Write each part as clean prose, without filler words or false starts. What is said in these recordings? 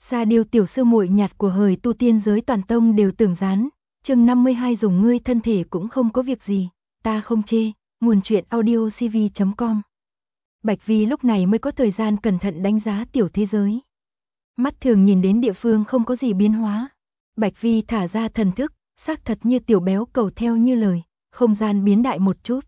Sa Điêu tiểu sư muội nhạt của hời tu tiên giới toàn tông đều tưởng gián, chương 52 dùng ngươi thân thể cũng không có việc gì, ta không chê, nguồn truyện audiocv.com. Bạch Vi lúc này mới có thời gian cẩn thận đánh giá tiểu thế giới. Mắt thường nhìn đến địa phương không có gì biến hóa. Bạch Vi thả ra thần thức, xác thật như tiểu béo cầu theo như lời, không gian biến đại một chút.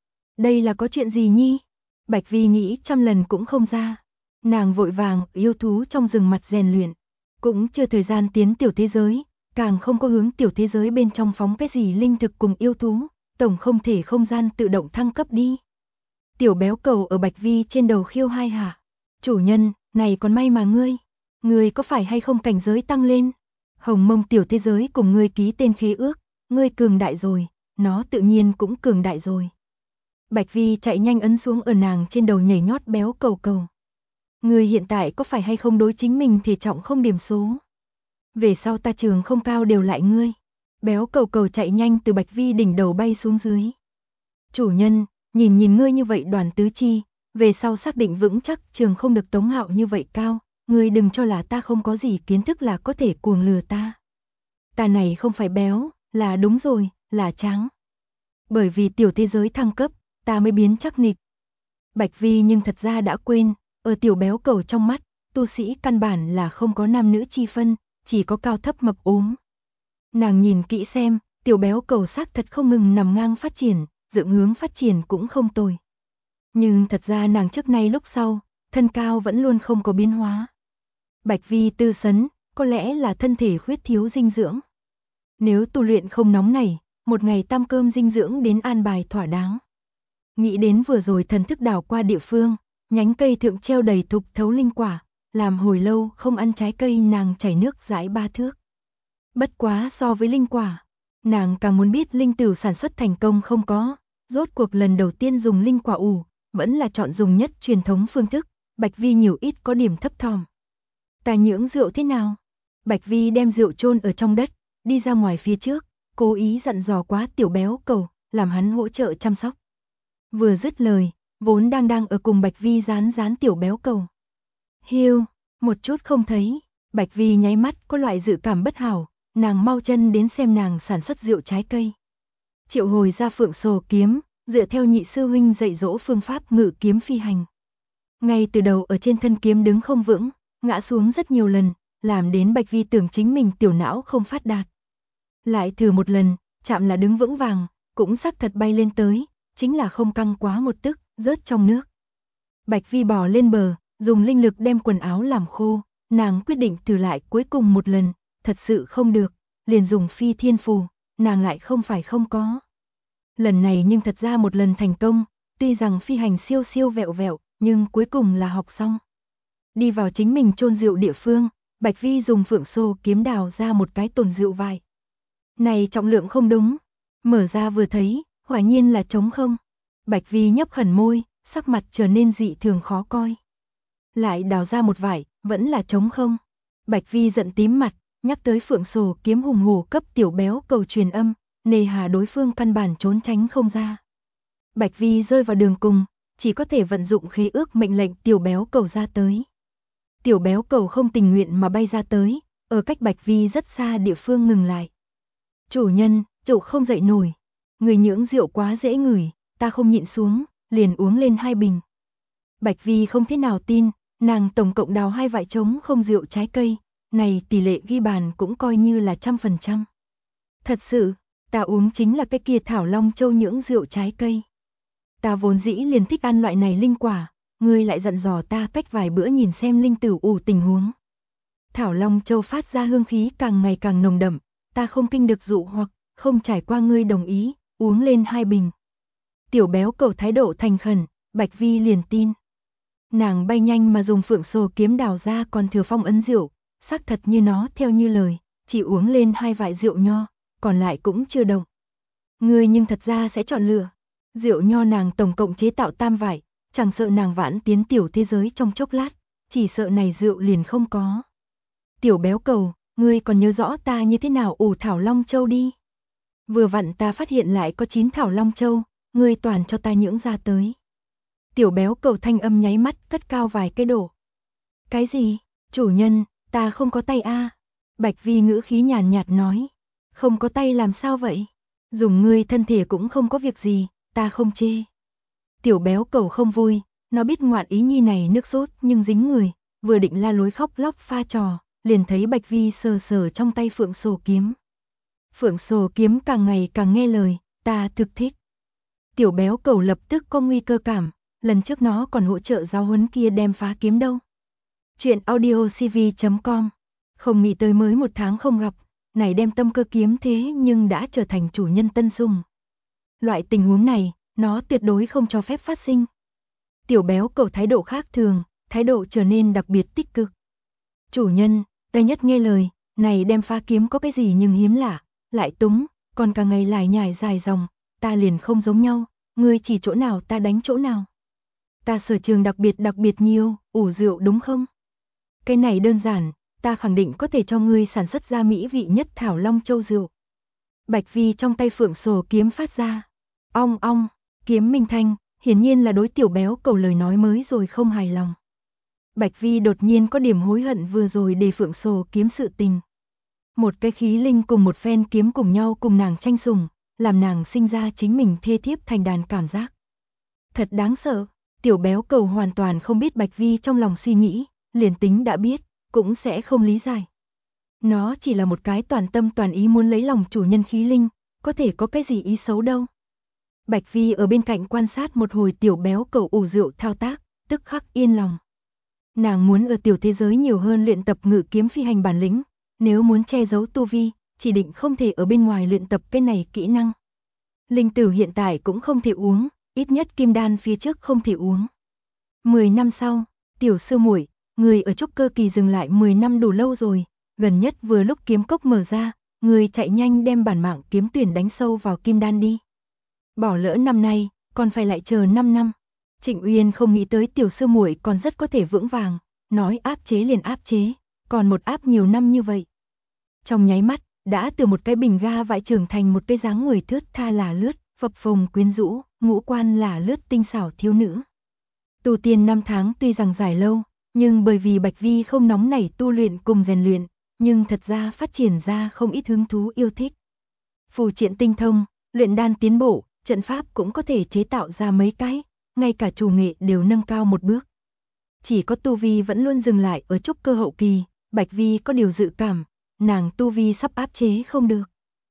Đây là có chuyện gì nhi? Bạch Vi nghĩ trăm lần cũng không ra. Nàng vội vàng yêu thú trong rừng mặt rèn luyện, cũng chưa thời gian tiến tiểu thế giới, càng không có hướng tiểu thế giới bên trong phóng cái gì linh thực cùng yêu thú, tổng không thể không gian tự động thăng cấp đi. Tiểu béo cầu ở Bạch Vi trên đầu khiêu hai hạ. Chủ nhân, này còn may mà ngươi có phải hay không cảnh giới tăng lên? Hồng Mông tiểu thế giới cùng ngươi ký tên khế ước, ngươi cường đại rồi, nó tự nhiên cũng cường đại rồi. Bạch Vi chạy nhanh ấn xuống ở nàng trên đầu nhảy nhót béo cầu cầu. Ngươi hiện tại có phải hay không đối chính mình thể trọng không điểm số? Về sau ta trường không cao đều lại ngươi. Béo cầu cầu chạy nhanh từ Bạch Vi đỉnh đầu bay xuống dưới. Chủ nhân, nhìn ngươi như vậy đoàn tứ chi, về sau xác định vững chắc trường không được Tống Hạo như vậy cao, ngươi đừng cho là ta không có gì kiến thức là có thể cuồng lừa ta. Ta này không phải béo, là đúng rồi, là trắng. Bởi vì tiểu thế giới thăng cấp, ta mới biến chắc nịch. Bạch Vi nhưng thật ra đã quên, ở tiểu béo cầu trong mắt, tu sĩ căn bản là không có nam nữ chi phân, chỉ có cao thấp mập ốm. Nàng nhìn kỹ xem, tiểu béo cầu xác thật không ngừng nằm ngang phát triển, dựng hướng phát triển cũng không tồi. Nhưng thật ra nàng trước nay lúc sau, thân cao vẫn luôn không có biến hóa. Bạch Vi tư sấn, có lẽ là thân thể khuyết thiếu dinh dưỡng. Nếu tu luyện không nóng nảy, một ngày tam cơm dinh dưỡng đến an bài thỏa đáng. Nghĩ đến vừa rồi thần thức đảo qua địa phương, nhánh cây thượng treo đầy thục thấu linh quả, làm hồi lâu không ăn trái cây nàng chảy nước dãi 3 thước. Bất quá so với linh quả, nàng càng muốn biết linh tửu sản xuất thành công không có, rốt cuộc lần đầu tiên dùng linh quả ủ, vẫn là chọn dùng nhất truyền thống phương thức, Bạch Vi nhiều ít có điểm thấp thỏm. Ta nhưỡng rượu thế nào? Bạch Vi đem rượu chôn ở trong đất, đi ra ngoài phía trước, cố ý dặn dò quá tiểu béo cầu, làm hắn hỗ trợ chăm sóc. Vừa dứt lời, vốn đang ở cùng Bạch Vi dán tiểu béo cầu. Hiu, một chút không thấy, Bạch Vi nháy mắt có loại dự cảm bất hảo, nàng mau chân đến xem nàng sản xuất rượu trái cây. Triệu hồi ra Phượng Sồ kiếm, dựa theo nhị sư huynh dạy dỗ phương pháp ngự kiếm phi hành. Ngay từ đầu ở trên thân kiếm đứng không vững, ngã xuống rất nhiều lần, làm đến Bạch Vi tưởng chính mình tiểu não không phát đạt. Lại thử một lần, chạm là đứng vững vàng, cũng xác thật bay lên tới, chính là không căng quá một tức, rớt trong nước. Bạch Vi bò lên bờ, dùng linh lực đem quần áo làm khô, nàng quyết định thử lại cuối cùng một lần, thật sự không được, liền dùng phi thiên phù, nàng lại không phải không có. Lần này nhưng thật ra một lần thành công, tuy rằng phi hành siêu siêu vẹo vẹo, nhưng cuối cùng là học xong. Đi vào chính mình chôn rượu địa phương, Bạch Vi dùng Phượng Sồ kiếm đào ra một cái tồn rượu vải. Này trọng lượng không đúng, mở ra vừa thấy, quả nhiên là trống không. Bạch Vi nhấp khẩn môi, sắc mặt trở nên dị thường khó coi. Lại đào ra một vải, vẫn là trống không. Bạch Vi giận tím mặt, nhắc tới Phượng Sồ kiếm hùng hổ cấp tiểu béo cầu truyền âm, nề hà đối phương căn bản trốn tránh không ra. Bạch Vi rơi vào đường cùng, chỉ có thể vận dụng khế ước mệnh lệnh tiểu béo cầu ra tới. Tiểu béo cầu không tình nguyện mà bay ra tới, ở cách Bạch Vi rất xa địa phương ngừng lại. Chủ nhân, chủ không dậy nổi. Người nhưỡng rượu quá dễ ngửi, ta không nhịn xuống, liền uống lên 2 bình. Bạch Vi không thế nào tin, nàng tổng cộng đào 2 vại trống không rượu trái cây, này tỷ lệ ghi bàn cũng coi như là 100%. Thật sự, ta uống chính là cái kia Thảo Long Châu nhưỡng rượu trái cây. Ta vốn dĩ liền thích ăn loại này linh quả, ngươi lại dặn dò ta cách vài bữa nhìn xem linh tửu ủ tình huống. Thảo Long Châu phát ra hương khí càng ngày càng nồng đậm, ta không kinh được dụ hoặc, không trải qua ngươi đồng ý, uống lên 2 bình. Tiểu béo cầu thái độ thành khẩn, Bạch Vi liền tin. Nàng bay nhanh mà dùng Phượng Sồ kiếm đào ra còn thừa phong ấn rượu, xác thật như nó theo như lời, chỉ uống lên 2 vại rượu nho, còn lại cũng chưa động. Ngươi nhưng thật ra sẽ chọn lựa. Rượu nho nàng tổng cộng chế tạo 3 vại, chẳng sợ nàng vãn tiến tiểu thế giới trong chốc lát, chỉ sợ này rượu liền không có. Tiểu béo cầu, ngươi còn nhớ rõ ta như thế nào ủ Thảo Long Châu đi. Vừa vặn ta phát hiện lại có 9 Thảo Long Châu, ngươi toàn cho ta nhưỡng ra tới. Tiểu béo cầu thanh âm nháy mắt cất cao vài cái độ. Cái gì? Chủ nhân, Ta không có tay a. Bạch Vi ngữ khí nhàn nhạt nói. Không có tay làm sao vậy? Dùng ngươi thân thể cũng không có việc gì, ta không chê. Tiểu béo cẩu không vui, nó biết ngoạn ý nhi này nước sốt nhưng dính người, vừa định la lối khóc lóc pha trò, liền thấy Bạch Vi sờ sờ trong tay Phượng Sồ kiếm. Phượng Sồ kiếm càng ngày càng nghe lời, ta thực thích. Tiểu béo cẩu lập tức có nguy cơ cảm, lần trước nó còn hỗ trợ giáo huấn kia đem phá kiếm đâu. Chuyện audiocv.com. Không nghĩ tới mới 1 tháng không gặp, này đem tâm cơ kiếm thế nhưng đã trở thành chủ nhân tân sùng. Loại tình huống này, nó tuyệt đối không cho phép phát sinh. Tiểu béo cẩu thái độ khác thường, thái độ trở nên đặc biệt tích cực. Chủ nhân, ta nhất nghe lời, này đem phá kiếm có cái gì nhưng hiếm lạ, lại túng, còn cả ngày lải nhải dài dòng, ta liền không giống nhau, ngươi chỉ chỗ nào ta đánh chỗ nào. Ta sở trường đặc biệt nhiều, ủ rượu đúng không? Cái này đơn giản, ta khẳng định có thể cho ngươi sản xuất ra mỹ vị nhất thảo Long Châu rượu. Bạch Vi trong tay Phượng Sồ kiếm phát ra. Ong ong, kiếm minh thanh, hiển nhiên là đối tiểu béo cẩu lời nói mới rồi không hài lòng. Bạch Vi đột nhiên có điểm hối hận vừa rồi để Phượng Sồ kiếm sự tình. Một cái khí linh cùng một phen kiếm cùng nhau cùng nàng tranh sủng, làm nàng sinh ra chính mình thê thiếp thành đàn cảm giác. Thật đáng sợ, tiểu béo cẩu hoàn toàn không biết Bạch Vi trong lòng suy nghĩ, liền tính đã biết, cũng sẽ không lý giải. Nó chỉ là một cái toàn tâm toàn ý muốn lấy lòng chủ nhân khí linh, có thể có cái gì ý xấu đâu. Bạch Vi ở bên cạnh quan sát một hồi tiểu béo cẩu ủ rượu thao tác, tức khắc yên lòng. Nàng muốn ở tiểu thế giới nhiều hơn luyện tập ngự kiếm phi hành bản lĩnh, nếu muốn che giấu tu vi, chỉ định không thể ở bên ngoài luyện tập cái này kỹ năng. Linh tử hiện tại cũng không thể uống, ít nhất kim đan phía trước không thể uống. 10 năm sau, tiểu sư muội, người ở trúc cơ kỳ dừng lại 10 năm đủ lâu rồi, gần nhất vừa lúc kiếm cốc mở ra, người chạy nhanh đem bản mạng kiếm tuyển đánh sâu vào kim đan đi. Bỏ lỡ năm nay, còn phải lại chờ 5 năm. Trịnh Uyên không nghĩ tới tiểu sư muội còn rất có thể vững vàng, nói áp chế liền áp chế, còn một áp nhiều năm như vậy. Trong nháy mắt, đã từ một cái bình ga vại trưởng thành một cái dáng người thướt tha là lướt, phập phồng quyến rũ, ngũ quan là lướt tinh xảo thiếu nữ. Tu tiên 5 tháng tuy rằng dài lâu, nhưng bởi vì Bạch Vi không nóng nảy tu luyện cùng rèn luyện, nhưng thật ra phát triển ra không ít hứng thú yêu thích. Phù triện tinh thông, luyện đan tiến bộ, trận pháp cũng có thể chế tạo ra mấy cái, ngay cả chủ nghệ đều nâng cao một bước. Chỉ có tu vi vẫn luôn dừng lại ở trúc cơ hậu kỳ, Bạch Vi có điều dự cảm, nàng tu vi sắp áp chế không được.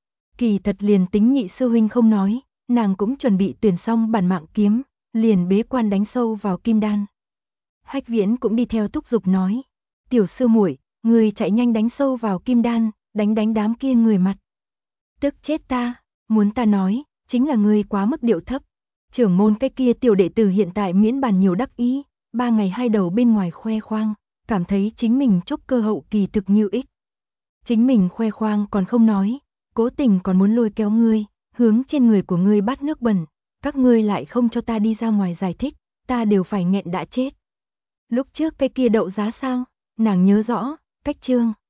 Kỳ thật liền tính nhị sư huynh không nói, nàng cũng chuẩn bị tuyển xong bản mạng kiếm, liền bế quan đánh sâu vào kim đan. Hách Viễn cũng đi theo thúc giục nói, tiểu sư muội, người chạy nhanh đánh sâu vào kim đan, đánh đám kia người mặt. Tức chết ta, muốn ta nói, chính là người quá mức điệu thấp. Trưởng môn cái kia tiểu đệ tử hiện tại miễn bàn nhiều đắc ý, 3 ngày 2 đầu bên ngoài khoe khoang, cảm thấy chính mình trúc cơ hậu kỳ thực nhiều ích. Chính mình khoe khoang còn không nói, cố tình còn muốn lôi kéo ngươi, hướng trên người của ngươi bát nước bẩn, các ngươi lại không cho ta đi ra ngoài giải thích, ta đều phải nghẹn đã chết. Lúc trước cái kia đậu giá sao, nàng nhớ rõ, cách chương.